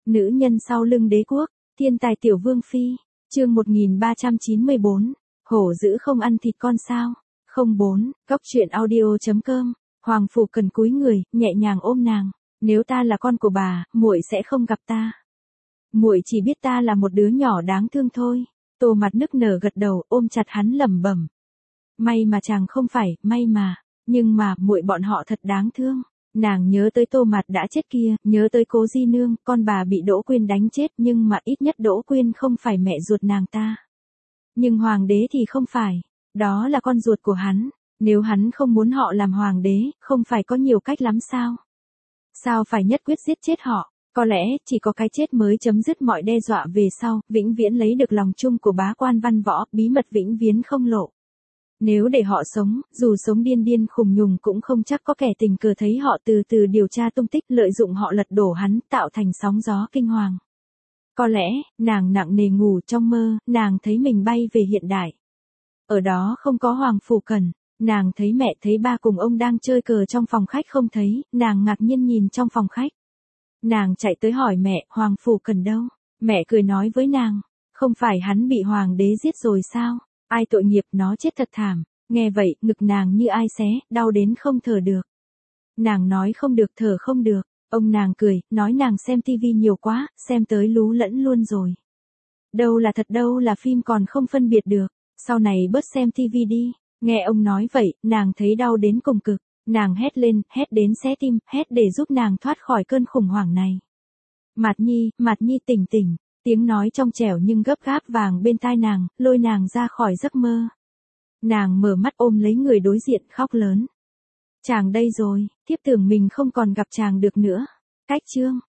Nữ nhân sau lưng đế quốc, thiên tài tiểu vương phi, chương 1394, hổ dữ không ăn thịt con sao, 04, góc truyện audio.com, Hoàng Phủ Cần cúi người, nhẹ nhàng ôm nàng, nếu ta là con của bà, muội sẽ không gặp ta. Muội chỉ biết ta là một đứa nhỏ đáng thương thôi. Tô Mặt nức nở gật đầu, ôm chặt hắn lẩm bẩm. May mà chàng không phải, may mà, nhưng mà, muội bọn họ thật đáng thương. Nàng nhớ tới Tô Mặt đã chết kia, nhớ tới Cố Di Nương, con bà bị Đỗ Quyên đánh chết, nhưng mà ít nhất Đỗ Quyên không phải mẹ ruột nàng ta. Nhưng hoàng đế thì không phải, đó là con ruột của hắn, nếu hắn không muốn họ làm hoàng đế, không phải có nhiều cách lắm sao? Sao phải nhất quyết giết chết họ? Có lẽ, chỉ có cái chết mới chấm dứt mọi đe dọa về sau, vĩnh viễn lấy được lòng chung của bá quan văn võ, bí mật vĩnh viễn không lộ. Nếu để họ sống, dù sống điên điên khùng nhùng cũng không chắc có kẻ tình cờ thấy họ từ từ điều tra tung tích, lợi dụng họ lật đổ hắn, tạo thành sóng gió kinh hoàng. Có lẽ, nàng nặng nề ngủ trong mơ, nàng thấy mình bay về hiện đại. Ở đó không có Hoàng Phủ Cần, nàng thấy mẹ thấy ba cùng ông đang chơi cờ trong phòng khách không thấy, nàng ngạc nhiên nhìn trong phòng khách. Nàng chạy tới hỏi mẹ, Hoàng Phủ Cần đâu? Mẹ cười nói với nàng, không phải hắn bị hoàng đế giết rồi sao? Ai tội nghiệp, nó chết thật thảm. Nghe vậy, ngực nàng như ai xé, đau đến không thở được. Nàng nói không được, thở không được. Ông nàng cười, nói nàng xem tivi nhiều quá, xem tới lú lẫn luôn rồi. Đâu là thật đâu là phim còn không phân biệt được, sau này bớt xem tivi đi. Nghe ông nói vậy, nàng thấy đau đến cùng cực. Nàng hét lên, hét đến xé tim, hét để giúp nàng thoát khỏi cơn khủng hoảng này. Mạt Nhi tỉnh tỉnh, tiếng nói trong trẻo nhưng gấp gáp vàng bên tai nàng, lôi nàng ra khỏi giấc mơ. Nàng mở mắt ôm lấy người đối diện khóc lớn. Chàng đây rồi, thiếp tưởng mình không còn gặp chàng được nữa. Cách chương